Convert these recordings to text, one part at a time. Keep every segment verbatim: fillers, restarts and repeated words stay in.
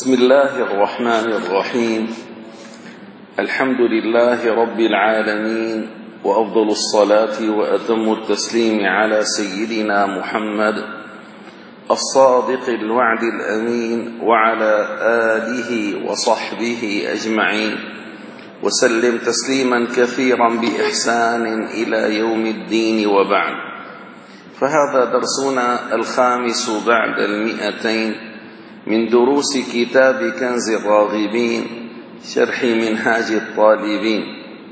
بسم الله الرحمن الرحيم. الحمد لله رب العالمين، وأفضل الصلاة وأتم التسليم على سيدنا محمد الصادق الوعد الأمين، وعلى آله وصحبه أجمعين، وسلم تسليما كثيرا بإحسان إلى يوم الدين، وبعد. فهذا درسنا الخامس بعد المئتين من دروس كتاب كنز الراغبين شرح منهاج الطالبين.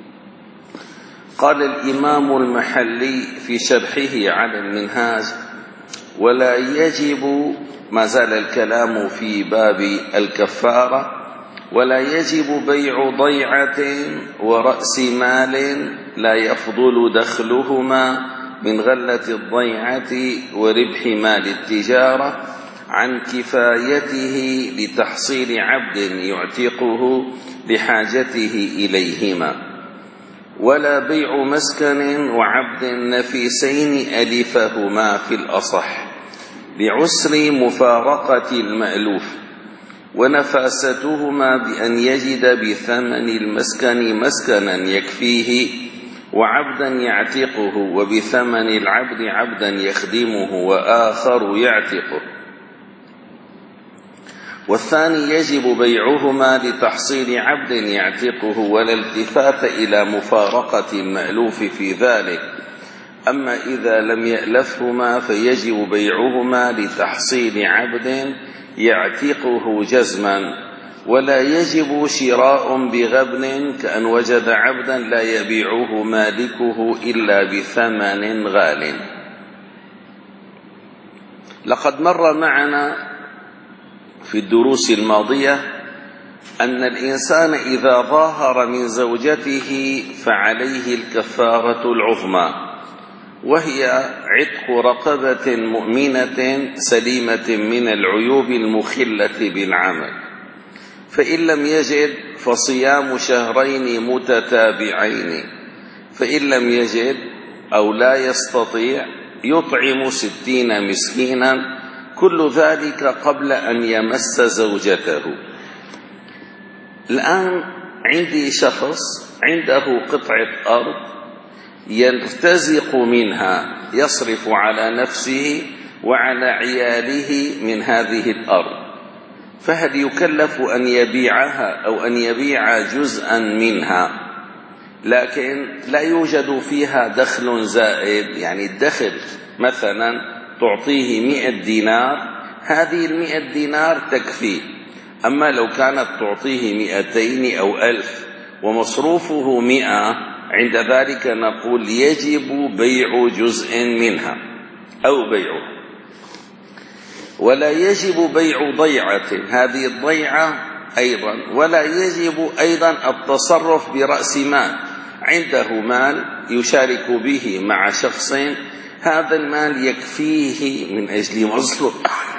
قال الإمام المحلي في شرحه على المنهاج: ولا يجب، ما زال الكلام في باب الكفارة، ولا يجب بيع ضيعة ورأس مال لا يفضل دخلهما من غلة الضيعة وربح مال التجارة عن كفايته لتحصيل عبد يعتقه لحاجته إليهما، ولا بيع مسكن وعبد نفيسين ألفهما في الأصح بعسر مفارقة المألوف، ونفاستهما بأن يجد بثمن المسكن مسكنا يكفيه وعبدا يعتقه، وبثمن العبد عبدا يخدمه وآخر يعتقه. والثاني يجب بيعهما لتحصيل عبد يعتقه، ولا التفات إلى مفارقة المألوف في ذلك. أما إذا لم يألفهما فيجب بيعهما لتحصيل عبد يعتقه جزما، ولا يجب شراء بغبن كأن وجد عبدا لا يبيعه مالكه إلا بثمن غال. لقد مر معنا في الدروس الماضية أن الإنسان إذا ظاهر من زوجته فعليه الكفارة العظمى، وهي عتق رقبة مؤمنة سليمة من العيوب المخلة بالعمل، فإن لم يجد فصيام شهرين متتابعين، فإن لم يجد أو لا يستطيع يطعم ستين مسكينا، كل ذلك قبل أن يمس زوجته. الآن عندي شخص عنده قطعة أرض يرتزق منها، يصرف على نفسه وعلى عياله من هذه الأرض، فهل يكلف أن يبيعها أو أن يبيع جزءا منها؟ لكن لا يوجد فيها دخل زائد، يعني الدخل مثلا تعطيه مئة دينار، هذه المئة دينار تكفي. أما لو كانت تعطيه مئتين أو ألف ومصروفه مئة، عند ذلك نقول يجب بيع جزء منها أو بيعه. ولا يجب بيع ضيعة، هذه الضيعة أيضا، ولا يجب أيضا التصرف برأس مال، عنده مال يشارك به مع شخص، هذا المال يكفيه من أجل مصلحة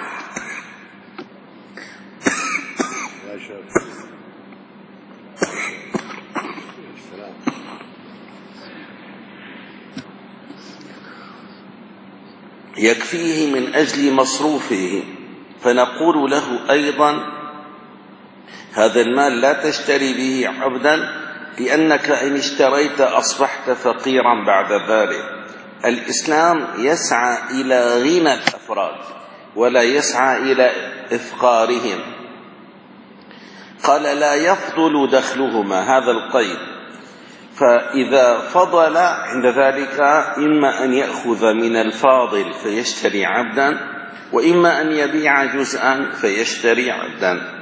يكفيه من أجل مصروفه، فنقول له أيضا هذا المال لا تشتري به عبدا، لأنك إن اشتريت أصبحت فقيرا بعد ذلك. الإسلام يسعى إلى غنى الأفراد ولا يسعى إلى إفقارهم. قال لا يفضل دخلهما، هذا القيد، فإذا فضل عند ذلك إما أن يأخذ من الفاضل فيشتري عبدا، وإما أن يبيع جزءا فيشتري عبدا.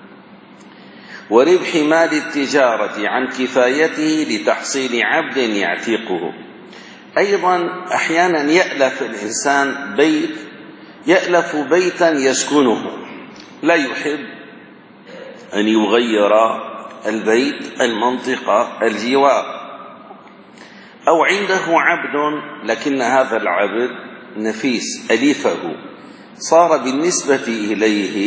وربح مال التجارة عن كفايته لتحصيل عبد يعتقه. أيضا أحيانا يألف الإنسان بيت، يألف بيتا يسكنه، لا يحب أن يغير البيت، المنطقة، الجوار. أو عنده عبد لكن هذا العبد نفيس ألفه، صار بالنسبة إليه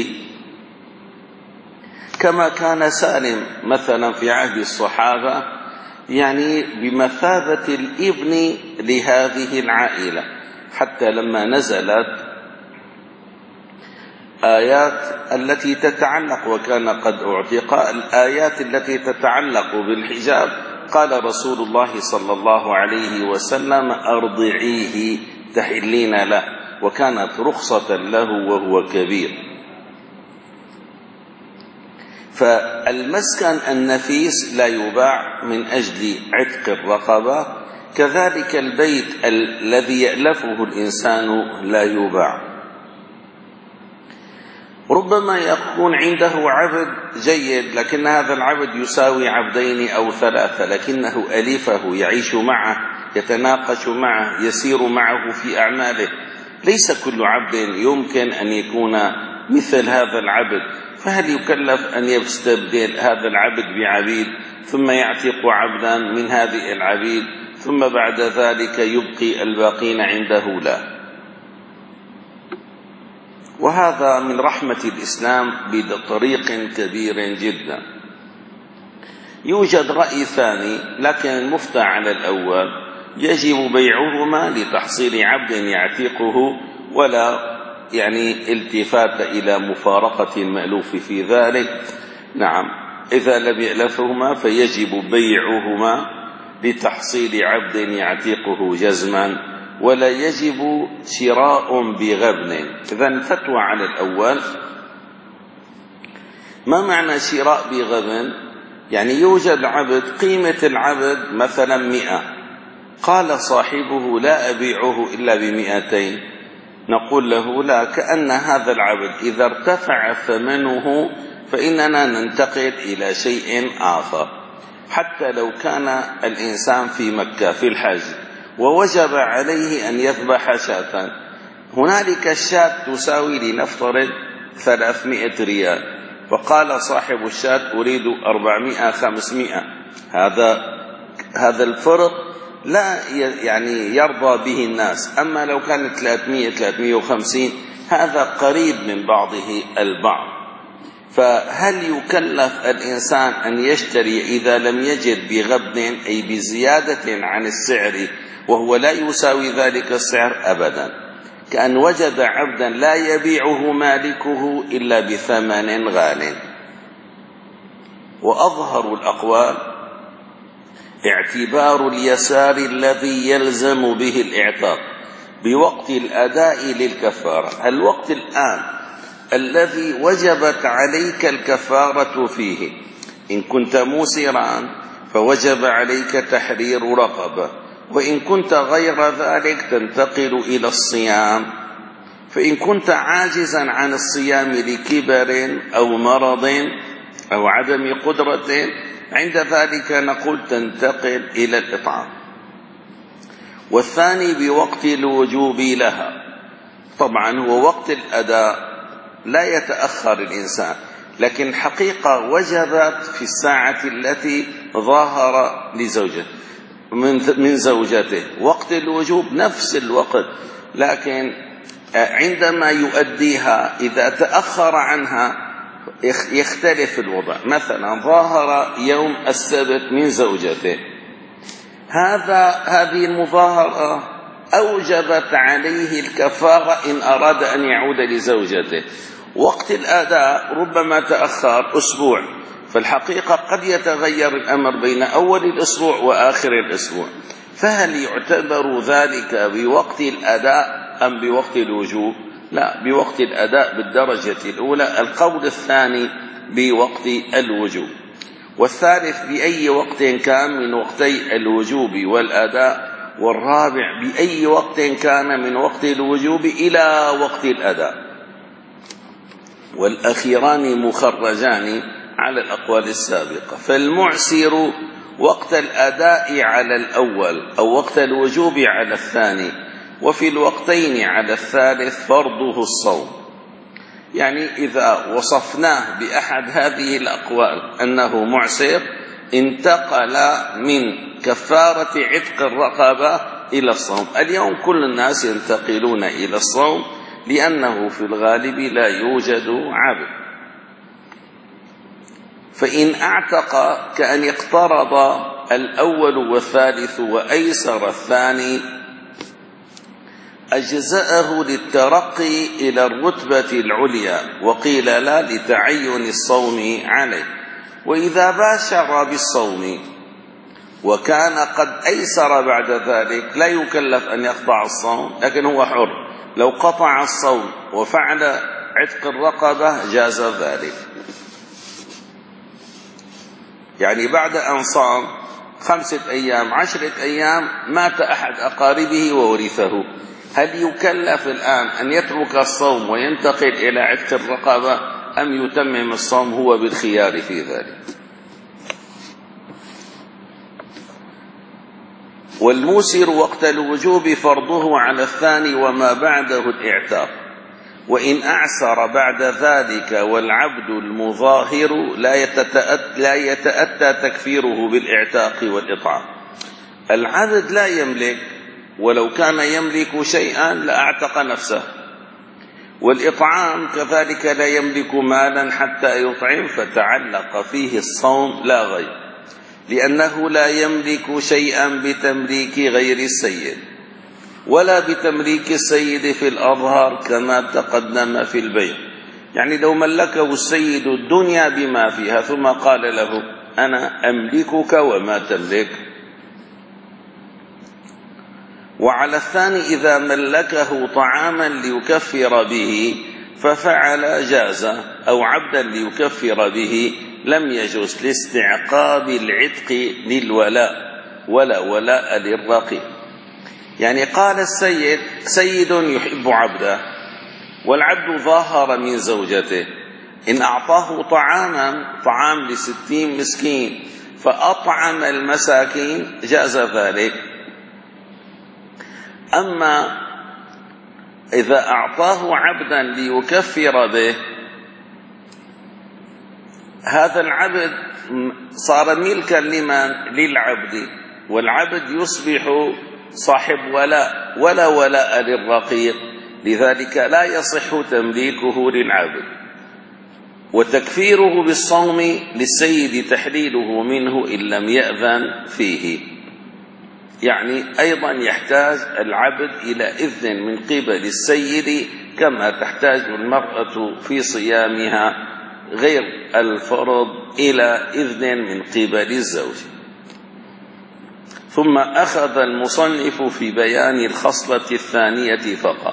كما كان سالم مثلا في عهد الصحابة، يعني بمثابة الابن لهذه العائلة، حتى لما نزلت الآيات التي تتعلق، وكان قد أعتق الآيات التي تتعلق بالحجاب، قال رسول الله صلى الله عليه وسلم: أرضعيه تحلين له، وكانت رخصة له وهو كبير. فالمسكن النفيس لا يباع من أجل عتق الرقبة، كذلك البيت الذي يألفه الإنسان لا يباع. ربما يكون عنده عبد جيد، لكن هذا العبد يساوي عبدين أو ثلاثة، لكنه أليفه، يعيش معه، يتناقش معه، يسير معه في أعماله. ليس كل عبد يمكن أن يكون مثل هذا العبد، فهل يكلف أن يستبدل هذا العبد بعبيد، ثم يعتق عبدا من هذه العبيد، ثم بعد ذلك يبقي الباقين عنده؟ لا. وهذا من رحمة الإسلام بطريق كبير جدا. يوجد رأي ثاني، لكن المفتى على الأول: يجب بيعهما لتحصيل عبد يعتقه، ولا يعني التفات إلى مفارقة المألوف في ذلك. نعم، إذا لم يألفهما فيجب بيعهما لتحصيل عبد يعتقه جزما، ولا يجب شراء بغبن. إذن الفتوى على الأول: ما معنى شراء بغبن؟ يعني يوجد عبد، قيمة العبد مثلا مئة، قال صاحبه: لا أبيعه إلا بمئتين. نقول له: لا، كأن هذا العبد إذا ارتفع ثمنه فإننا ننتقل إلى شيء آخر. حتى لو كان الإنسان في مكة في الحج ووجب عليه أن يذبح شاة، هنالك الشاة تساوي لنفترض ثلاثمائة ريال، فقال صاحب الشاة: أريد أربعمائة خمسمائة. هذا هذا الفرق لا يعني يرضى به الناس. أما لو كان ثلاثمائة ثلاثمائة وخمسين هذا قريب من بعضه البعض. فهل يكلف الإنسان أن يشتري إذا لم يجد بغبن، أي بزيادة عن السعر، وهو لا يساوي ذلك السعر؟ أبدا. كأن وجد عبدا لا يبيعه مالكه إلا بثمن غال. وأظهر الأقوال اعتبار اليسار الذي يلزم به الإعتاق بوقت الأداء للكفارة، الوقت الآن الذي وجبت عليك الكفارة فيه. إن كنت موسرا فوجب عليك تحرير رقبة، وإن كنت غير ذلك تنتقل إلى الصيام. فإن كنت عاجزا عن الصيام لكبر أو مرض أو عدم قدرة، عند ذلك نقول تنتقل إلى الإطعام. والثاني بوقت الوجوب لها. طبعا هو وقت الأداء لا يتأخر الإنسان، لكن حقيقة وجبت في الساعة التي ظاهر لزوجته من زوجته. وقت الوجوب نفس الوقت، لكن عندما يؤديها إذا تأخر عنها يختلف الوضع. مثلا ظاهر يوم السبت من زوجته، هذا هذه المظاهرة أوجبت عليه الكفارة إن أراد أن يعود لزوجته. وقت الأداء ربما تأخر أسبوع، فالحقيقة قد يتغير الأمر بين أول الأسبوع وآخر الأسبوع. فهل يعتبر ذلك بوقت الأداء أم بوقت الوجوب؟ لا، بوقت الأداء بالدرجة الأولى. القول الثاني بوقت الوجوب. والثالث بأي وقت كان من وقتي الوجوب والأداء. والرابع بأي وقت كان من وقت الوجوب إلى وقت الأداء. والأخيران مخرجان على الأقوال السابقة. فالمعسر وقت الأداء على الأول، أو وقت الوجوب على الثاني، وفي الوقتين على الثالث فرضه الصوم. يعني إذا وصفناه بأحد هذه الأقوال أنه معسر، انتقل من كفارة عتق الرقبة إلى الصوم. اليوم كل الناس ينتقلون إلى الصوم، لأنه في الغالب لا يوجد عبد. فإن اعتق كأن اقترض الأول والثالث وأيسر الثاني، أجزأه للترقي إلى الرتبة العليا، وقيل لا لتعين الصوم عليه. وإذا باشر بالصوم وكان قد أيسر بعد ذلك لا يكلف أن يقطع الصوم، لكن هو حر، لو قطع الصوم وفعل عتق الرقبة جاز ذلك. يعني بعد أن صام خمسة أيام عشرة أيام مات أحد أقاربه وورثه، هل يكلف الآن أن يترك الصوم وينتقل إلى عتق الرقبة أم يتمم الصوم؟ هو بالخيار في ذلك. والموسر وقت الوجوب فرضه على الثاني وما بعده الإعتاق، وإن أعسر بعد ذلك والعبد المظاهر لا يتأتى, لا يتأتى تكفيره بالإعتاق والإطعام. العبد لا يملك، ولو كان يملك شيئا لأعتق نفسه، والإطعام كذلك لا يملك مالا حتى يطعم، فتعلق فيه الصوم لا غير، لأنه لا يملك شيئا بتمليك غير السيد، ولا بتمليك السيد في الأظهر كما تقدم في البيع. يعني لو ملكه السيد الدنيا بما فيها ثم قال له أنا أملكك وما تملك. وعلى الثاني إذا ملكه طعاما ليكفر به ففعل جاز، أو عبدا ليكفر به لم يجوز، لاستعقاب العتق للولاء، ولا ولاء للرقيق. يعني قال السيد سيد يحب عبده والعبد ظاهر من زوجته، إن أعطاه طعاما طعام لستين مسكين فأطعم المساكين جاز ذلك. أما إذا أعطاه عبدا ليكفر به، هذا العبد صار ملكا لمن؟ للعبد، والعبد يصبح صاحب ولاء، ولا ولاء للرقيق، لذلك لا يصح تمليكه للعبد. وتكفيره بالصوم للسيد تحليله منه إن لم يأذن فيه. يعني أيضا يحتاج العبد إلى إذن من قبل السيد كما تحتاج المرأة في صيامها غير الفرض إلى إذن من قبل الزوج. ثم أخذ المصنف في بيان الخصلة الثانية فقط.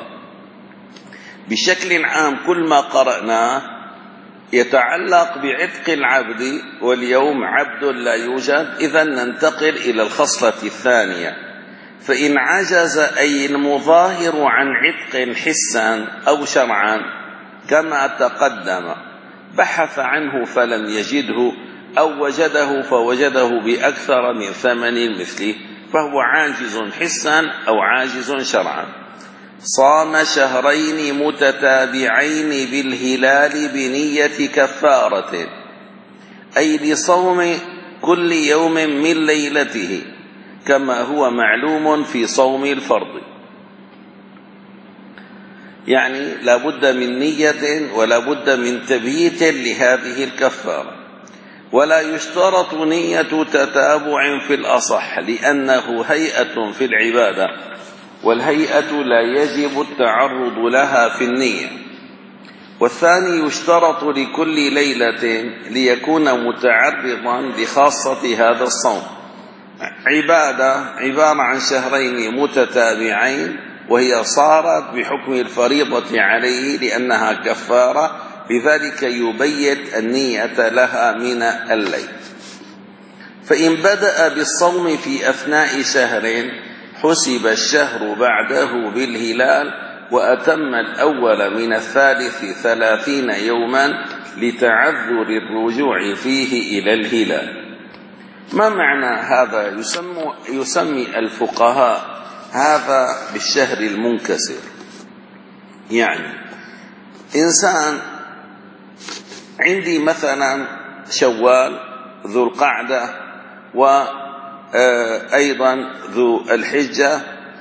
بشكل عام كل ما قرأناه يتعلق بعتق العبد، واليوم عبد لا يوجد، إذن ننتقل إلى الخصلة الثانية. فإن عجز أي المظاهر عن عتق حسا أو شرعا كما تقدم، بحث عنه فلم يجده، أو وجده فوجده بأكثر من ثمن مثله، فهو عاجز حسا أو عاجز شرعا. صام شهرين متتابعين بالهلال بنية كفارة، أي لصوم كل يوم من ليلته كما هو معلوم في صوم الفرض. يعني لا بد من نية ولا بد من تبييت لهذه الكفارة، ولا يشترط نية تتابع في الأصح، لأنه هيئة في العبادة، والهيئة لا يجب التعرض لها في النية. والثاني يشترط لكل ليلة ليكون متعرضا لخاصة هذا الصوم. عبادة عبارة عن شهرين متتابعين، وهي صارت بحكم الفريضة عليه لأنها كفارة، لذلك يبيت النية لها من الليل. فإن بدأ بالصوم في أثناء شهر حسب الشهر بعده بالهلال، وأتم الأول من الثالث ثلاثين يوما لتعذر الرجوع فيه إلى الهلال. ما معنى هذا؟ يسمى, يسمي الفقهاء هذا بالشهر المنكسر. يعني إنسان عندي مثلا شوال، ذو القعدة، وأيضا ذو الحجة،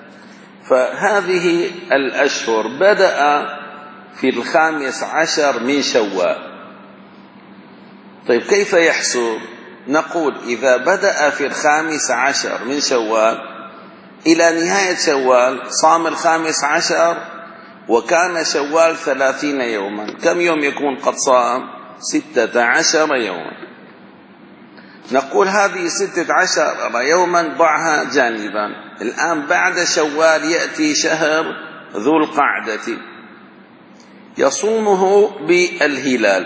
فهذه الأشهر بدأ في الخامس عشر من شوال. طيب كيف يحسب؟ نقول إذا بدأ في الخامس عشر من شوال إلى نهاية شوال صام الخامس عشر، وكان شوال ثلاثين يوما. كم يوم يكون قد صام؟ ستة عشر يوما. نقول هذه ستة عشر يوما ضعها جانبا. الآن بعد شوال يأتي شهر ذو القعدة، يصومه بالهلال،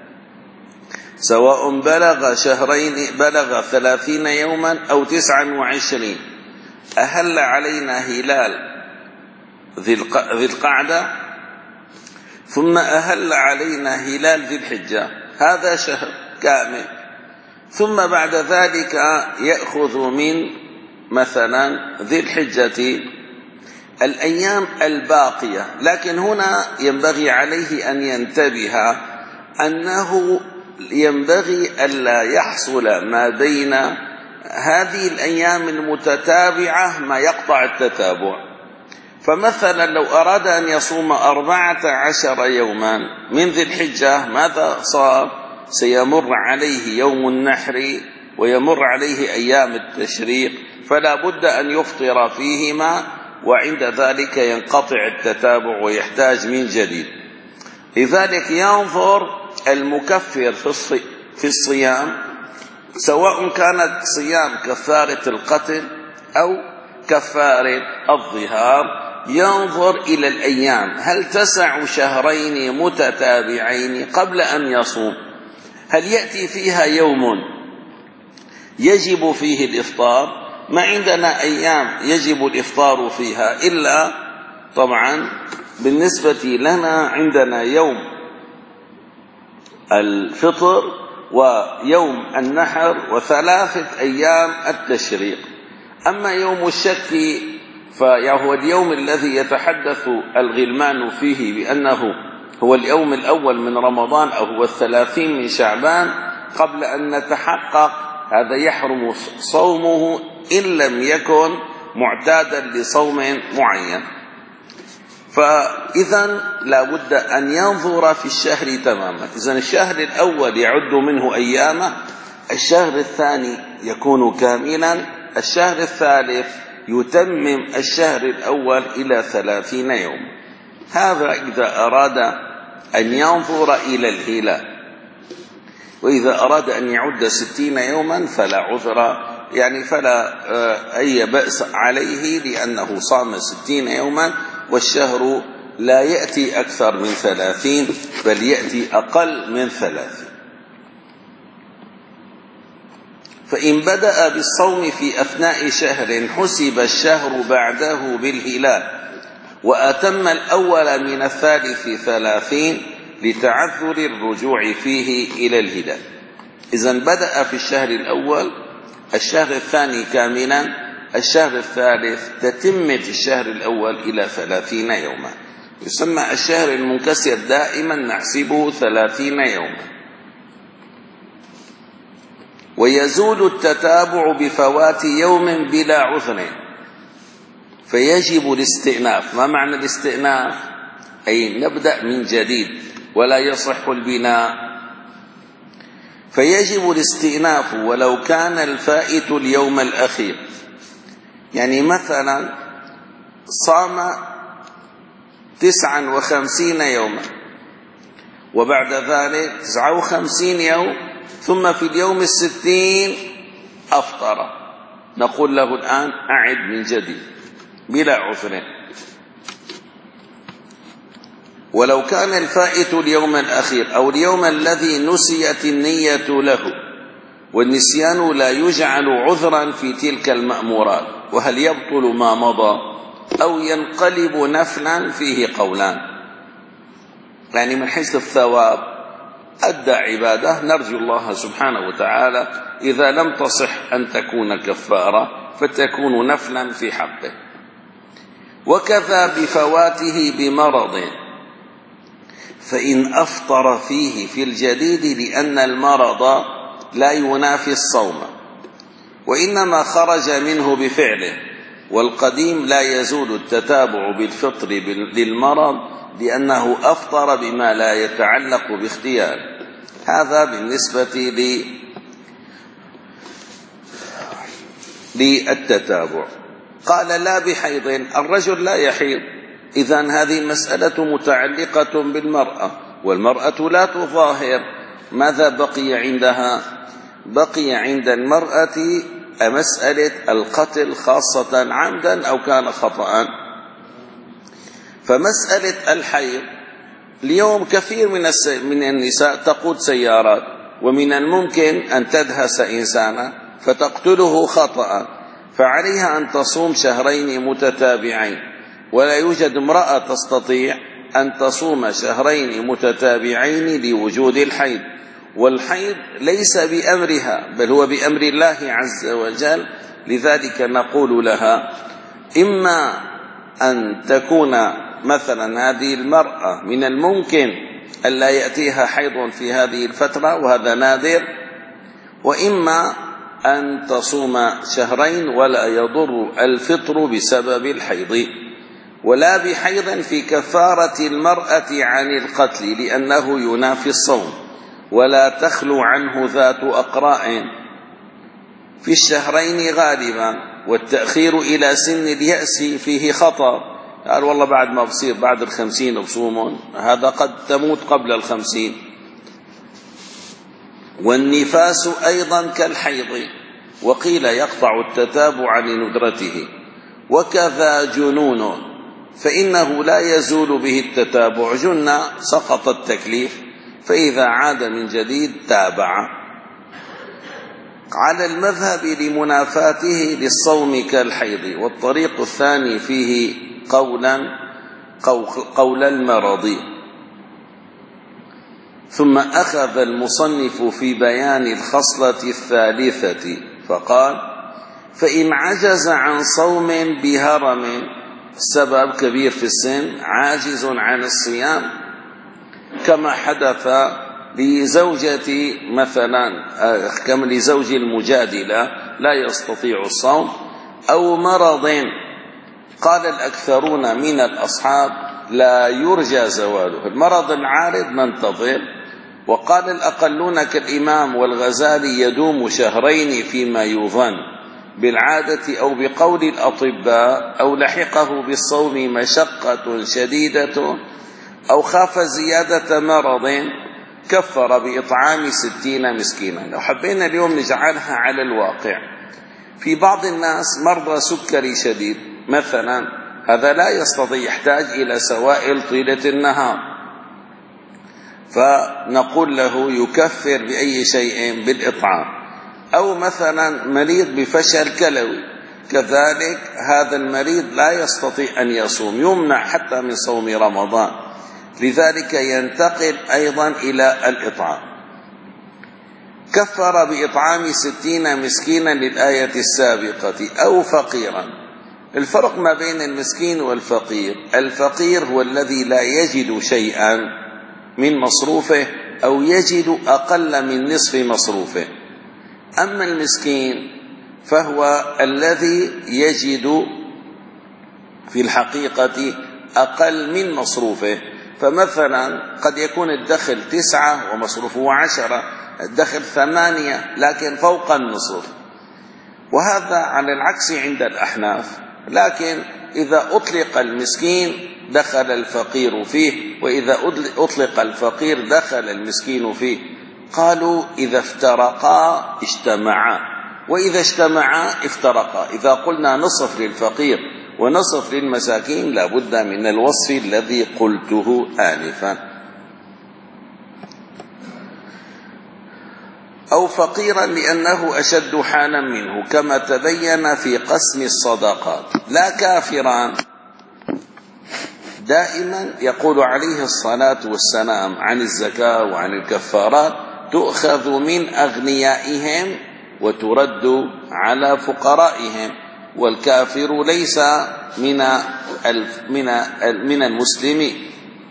سواء بلغ شهرين بلغ ثلاثين يوما أو تسعا وعشرين. أهل علينا هلال ذي القعدة، ثم أهل علينا هلال ذي الحجة، هذا شهر كامل. ثم بعد ذلك يأخذ من مثلا ذي الحجة الأيام الباقية. لكن هنا ينبغي عليه أن ينتبه أنه ينبغي ألا يحصل ما بين هذه الأيام المتتابعة ما يقطع التتابع. فمثلا لو أراد أن يصوم أربعة عشر يوما من ذي الحجة، ماذا صار؟ سيمر عليه يوم النحر ويمر عليه أيام التشريق، فلا بد أن يفطر فيهما، وعند ذلك ينقطع التتابع ويحتاج من جديد. لذلك ينظر المكفر في الصيام، سواء كانت صيام كفارة القتل أو كفارة الظهار، ينظر إلى الأيام هل تسع شهرين متتابعين قبل أن يصوم، هل يأتي فيها يوم يجب فيه الإفطار؟ ما عندنا أيام يجب الإفطار فيها، إلا طبعا بالنسبة لنا عندنا يوم الفطر ويوم النحر وثلاثة أيام التشريق. أما يوم الشك فهو اليوم الذي يتحدث الغلمان فيه بأنه هو اليوم الأول من رمضان أو هو الثلاثين من شعبان، قبل أن نتحقق هذا يحرم صومه إن لم يكن معتادا لصوم معين. فإذا لا بد أن ينظر في الشهر تماما. إذن الشهر الأول يعد منه أيامه، الشهر الثاني يكون كاملا، الشهر الثالث يتمم الشهر الأول إلى ثلاثين يوم. هذا إذا أراد أن ينظر إلى الهلال. وإذا أراد أن يعد ستين يوما فلا عذر، يعني فلا أي بأس عليه، لأنه صام ستين يوما، والشهر لا يأتي أكثر من ثلاثين بل يأتي أقل من ثلاثين. فإن بدأ بالصوم في أثناء شهر حسب الشهر بعده بالهلال، وأتم الأول من الثالث ثلاثين لتعذر الرجوع فيه إلى الهلال. إذن بدأ في الشهر الأول، الشهر الثاني كاملا، الشهر الثالث تتمة الشهر الأول إلى ثلاثين يوما. يسمى الشهر المنكسر دائما نحسبه ثلاثين يوما. ويزول التتابع بفوات يوم بلا عذر، فيجب الاستئناف. ما معنى الاستئناف؟ أي نبدأ من جديد ولا يصح البناء. فيجب الاستئناف ولو كان الفائت اليوم الأخير. يعني مثلا صام تسعا وخمسين يوما، وبعد ذلك تسعة وخمسين يوم، ثم في اليوم الستين أفطر، نقول له الآن أعد من جديد بلا عذر. ولو كان الفائت اليوم الأخير أو اليوم الذي نسيت النية له، والنسيان لا يجعل عذرا في تلك المأمورات. وهل يبطل ما مضى أو ينقلب نفلا؟ فيه قولان. يعني من حيث الثواب أدى عبادة، نرجو الله سبحانه وتعالى إذا لم تصح أن تكون كفارة فتكون نفلا في حقه. وكذا بفواته بمرض، فإن أفطر فيه في الجديد لأن المرض لا ينافي الصوم، وإنما خرج منه بفعله، والقديم لا يزول التتابع بالفطر للمرض لأنه أفطر بما لا يتعلق باختيار. هذا بالنسبة للتتابع. قال لا بحيض، الرجل لا يحيض، إذن هذه المسألة متعلقة بالمرأة، والمرأة لا تظاهر. ماذا بقي عندها؟ بقي عند المرأة مسألة القتل، خاصة عمدا أو كان خطأ. فمسألة الحيض اليوم كثير من من النساء تقود سيارات، ومن الممكن أن تدهس إنسانا فتقتله خطأ، فعليها أن تصوم شهرين متتابعين، ولا يوجد امرأة تستطيع أن تصوم شهرين متتابعين لوجود الحيض، والحيض ليس بأمرها بل هو بأمر الله عز وجل. لذلك نقول لها إما أن تكون مثلا هذه المرأة من الممكن أن لا يأتيها حيض في هذه الفترة، وهذا نادر، وإما أن تصوم شهرين ولا يضر الفطر بسبب الحيض. ولا بحيض في كفارة المرأة عن القتل، لأنه ينافي الصوم، ولا تخلو عنه ذات أقراء في الشهرين غالبا، والتأخير إلى سن اليأس فيه خطر. قال والله بعد ما بصير بعد الخمسين بصومون، هذا قد تموت قبل الخمسين. والنفاس أيضا كالحيض، وقيل يقطع التتابع لندرته. وكذا جنون، فإنه لا يزول به التتابع، جن سقط التكليف، فإذا عاد من جديد تابع. على المذهب لمنافاته للصوم كالحيض. والطريق الثاني فيه قولا قول المرض. ثم أخذ المصنف في بيان الخصلة الثالثة فقال: فإن عجز عن صوم بهرم، سبب كبير في السن عاجز عن الصيام، كما حدث لزوجة مثلا كما لزوج المجادلة لا يستطيع الصوم، أو مرض قال الأكثرون من الأصحاب لا يرجى زواله، المرض العارض ننتظر، وقال الأقلون كالإمام والغزالي يدوم شهرين فيما يظن بالعادة أو بقول الأطباء، أو لحقه بالصوم مشقة شديدة أو خاف زيادة مرض كفر بإطعام ستين مسكينا. لو حبينا اليوم نجعلها على الواقع، في بعض الناس مرضى سكري شديد مثلا، هذا لا يستطيع، يحتاج إلى سوائل طيلة النهار، فنقول له يكفر بأي شيء بالإطعام. أو مثلا مريض بفشل كلوي، كذلك هذا المريض لا يستطيع أن يصوم، يمنع حتى من صوم رمضان، لذلك ينتقل أيضا إلى الإطعام. كفر بإطعام ستين مسكينا للآية السابقة، أو فقيرا. الفرق ما بين المسكين والفقير: الفقير هو الذي لا يجد شيئا من مصروفه أو يجد أقل من نصف مصروفه، أما المسكين فهو الذي يجد في الحقيقة أقل من مصروفه. فمثلا قد يكون الدخل تسعة ومصروفه عشرة، الدخل ثمانية لكن فوق النصف، وهذا على العكس عند الأحناف. لكن إذا أطلق المسكين دخل الفقير فيه، وإذا أطلق الفقير دخل المسكين فيه. قالوا إذا افترقا اجتمعا، وإذا اجتمعا افترقا. إذا قلنا نصف للفقير ونصف للمساكين لابد من الوصف الذي قلته آنفا. أو فقيرا لأنه أشد حالا منه، كما تبين في قسم الصدقات. لا كافرا. دائما يقول عليه الصلاة والسلام عن الزكاة وعن الكفارات: تؤخذ من أغنيائهم وترد على فقرائهم. والكافر ليس من من من المسلمين،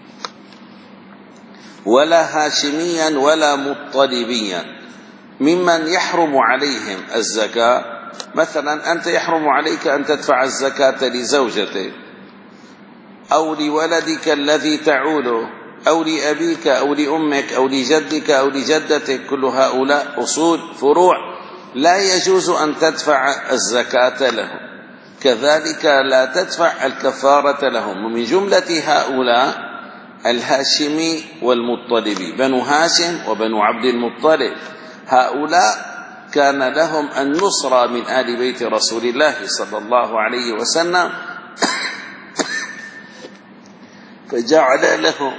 ولا هاشميا ولا مطلبيا، ممن يحرم عليهم الزكاة. مثلا أنت يحرم عليك أن تدفع الزكاة لزوجتك أو لولدك الذي تعوله أو لأبيك أو لأمك أو لجدك أو لجدتك، كل هؤلاء أصول فروع لا يجوز أن تدفع الزكاة لهم. كذلك لا تدفع الكفارة لهم. ومن جملة هؤلاء الهاشمي والمطلبي، بنو هاشم وبنو عبد المطلب، هؤلاء كان لهم النصرة من آل بيت رسول الله صلى الله عليه وسلم، فجعل لهم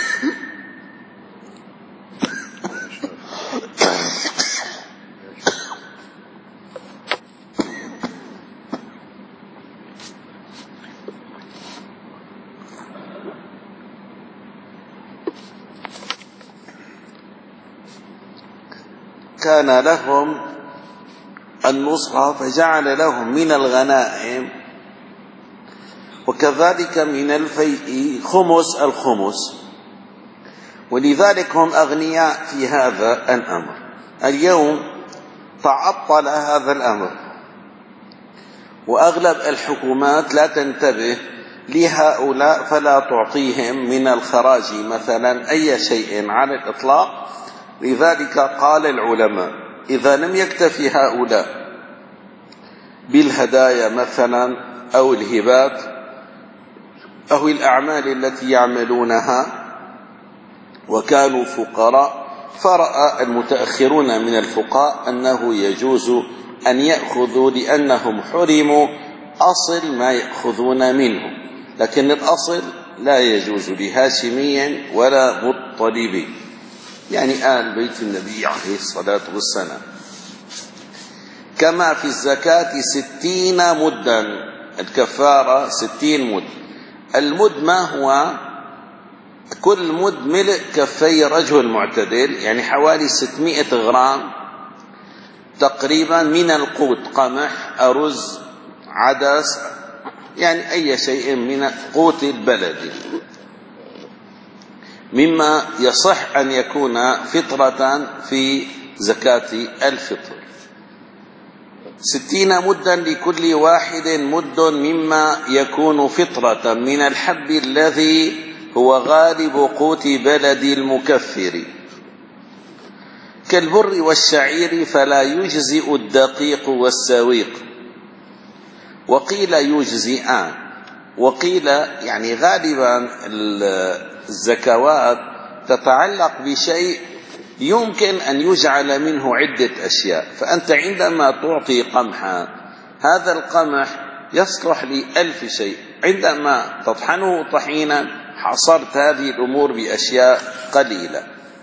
كان لهم النصرة، فجعل لهم من الغنائم وكذلك من الفيء خمس الخمس، ولذلك هم أغنياء في هذا الأمر. اليوم تعطل هذا الأمر، وأغلب الحكومات لا تنتبه لهؤلاء فلا تعطيهم من الخراج مثلا أي شيء على الإطلاق. لذلك قال العلماء إذا لم يكتفي هؤلاء بالهدايا مثلا أو الهبات أو الأعمال التي يعملونها وكانوا فقراء، فرأى المتأخرون من الفقهاء أنه يجوز أن يأخذوا لأنهم حرموا أصل ما يأخذون منه، لكن الأصل لا يجوز لهاشمي ولا مطلبي، يعني آل بيت النبي عليه الصلاة والسلام. كما في الزكاة ستين مدا، الكفارة ستين مد. المد ما هو؟ كل مد ملء كفي رجل معتدل، يعني حوالي ستمائة غرام تقريبا من القوت، قمح، أرز، عدس، يعني أي شيء من قوت البلد مما يصح أن يكون فطرة في زكاة الفطر. ستين مدا لكل واحد مد مما يكون فطرة من الحب الذي هو غالب قوت بلد المكفر، كالبر والشعير فلا يجزئ الدقيق والسويق. وقيل يجزئان، وقيل يعني غالبا الزكوات تتعلق بشيء يمكن أن يجعل منه عدة أشياء، فأنت عندما تعطي قمحا هذا القمح يصلح لألف شيء، عندما تطحنه طحينا حصرت هذه الأمور بأشياء قليلة.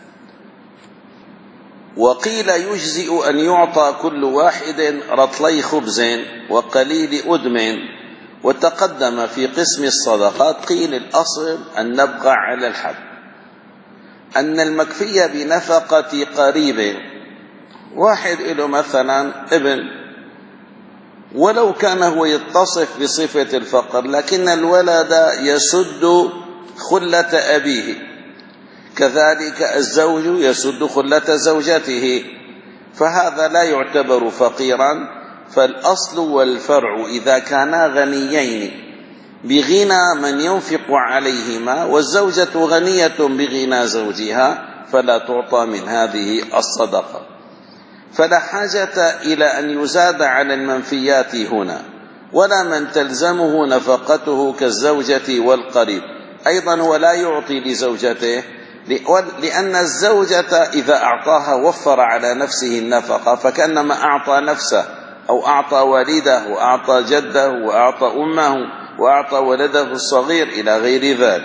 وقيل يجزئ أن يعطى كل واحد رطلي خبز وقليل أدم. وتقدم في قسم الصدقات قيل الأصل أن نبقى على الحد، أن المكفية بنفقة قريب، واحد له مثلا ابن ولو كان هو يتصف بصفة الفقر لكن الولد يسد خلة أبيه، كذلك الزوج يسد خلة زوجته، فهذا لا يعتبر فقيرا. فالأصل والفرع إذا كانا غنيين بغنى من ينفق عليهما والزوجة غنية بغنى زوجها فلا تعطى من هذه الصدقة، فلا حاجة إلى أن يزاد على المنفيات هنا، ولا من تلزمه نفقته كالزوجة والقريب. أيضا ولا يعطي لزوجته، لأن الزوجة إذا أعطاها وفر على نفسه النفقة فكأنما أعطى نفسه أو أعطى والده وأعطى جده وأعطى أمه وأعطى ولده الصغير إلى غير ذلك،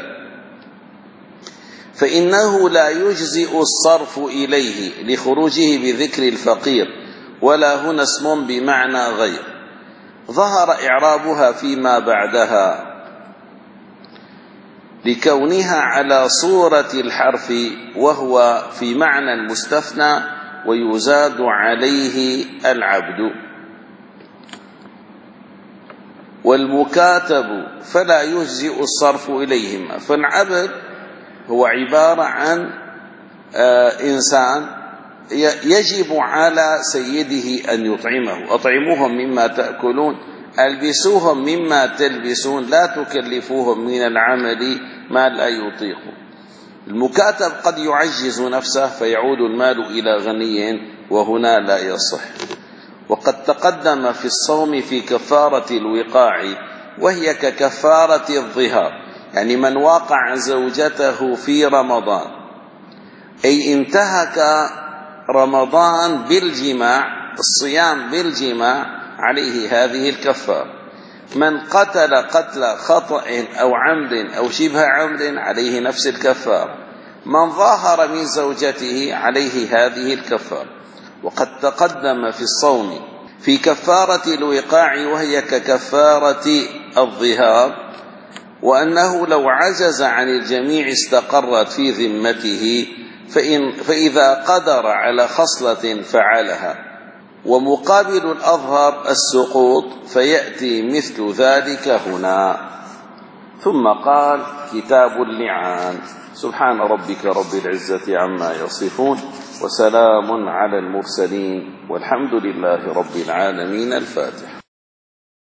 فإنه لا يجزئ الصرف إليه لخروجه بذكر الفقير، ولا هنا اسم بمعنى غير. ظهر إعرابها فيما بعدها لكونها على صورة الحرف وهو في معنى المستثنى ويزاد عليه العبد. والمكاتب فلا يجزئ الصرف إليهما، فالعبد هو عبارة عن إنسان يجب على سيده أن يطعمه، أطعموهم مما تأكلون ألبسوهم مما تلبسون لا تكلفوهم من العمل ما لا يطيقون. المكاتب قد يعجز نفسه فيعود المال إلى غني وهنا لا يصح. وقد تقدم في الصوم في كفارة الوقاع، وهي ككفارة الظهار، يعني من واقع زوجته في رمضان أي انتهك رمضان بالجماع، الصيام بالجماع، عليه هذه الكفارة. من قتل قتل خطأ أو عمد أو شبه عمد عليه نفس الكفارة. من ظاهر من زوجته عليه هذه الكفارة. وقد تقدم في الصوم في كفارة الوقاع، وهي ككفارة الظهار، وأنه لو عجز عن الجميع استقرت في ذمته، فإن فإذا قدر على خصلة فعلها. ومقابل الأظهر السقوط، فيأتي مثل ذلك هنا. ثم قال: كتاب اللعان. سبحان ربك رب العزة عما يصفون، وسلام على المرسلين، والحمد لله رب العالمين. الفاتحة.